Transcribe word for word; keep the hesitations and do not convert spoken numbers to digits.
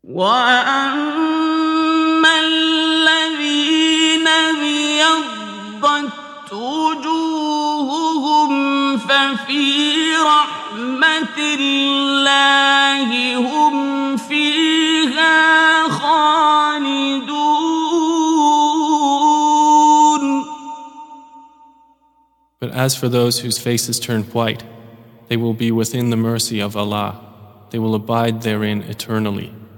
وأما الذين ابيضت وجوههم ففي رحمة الله هم فيها خالدون. But as for those whose faces turn white, they will be within the mercy of Allah. They will abide therein eternally.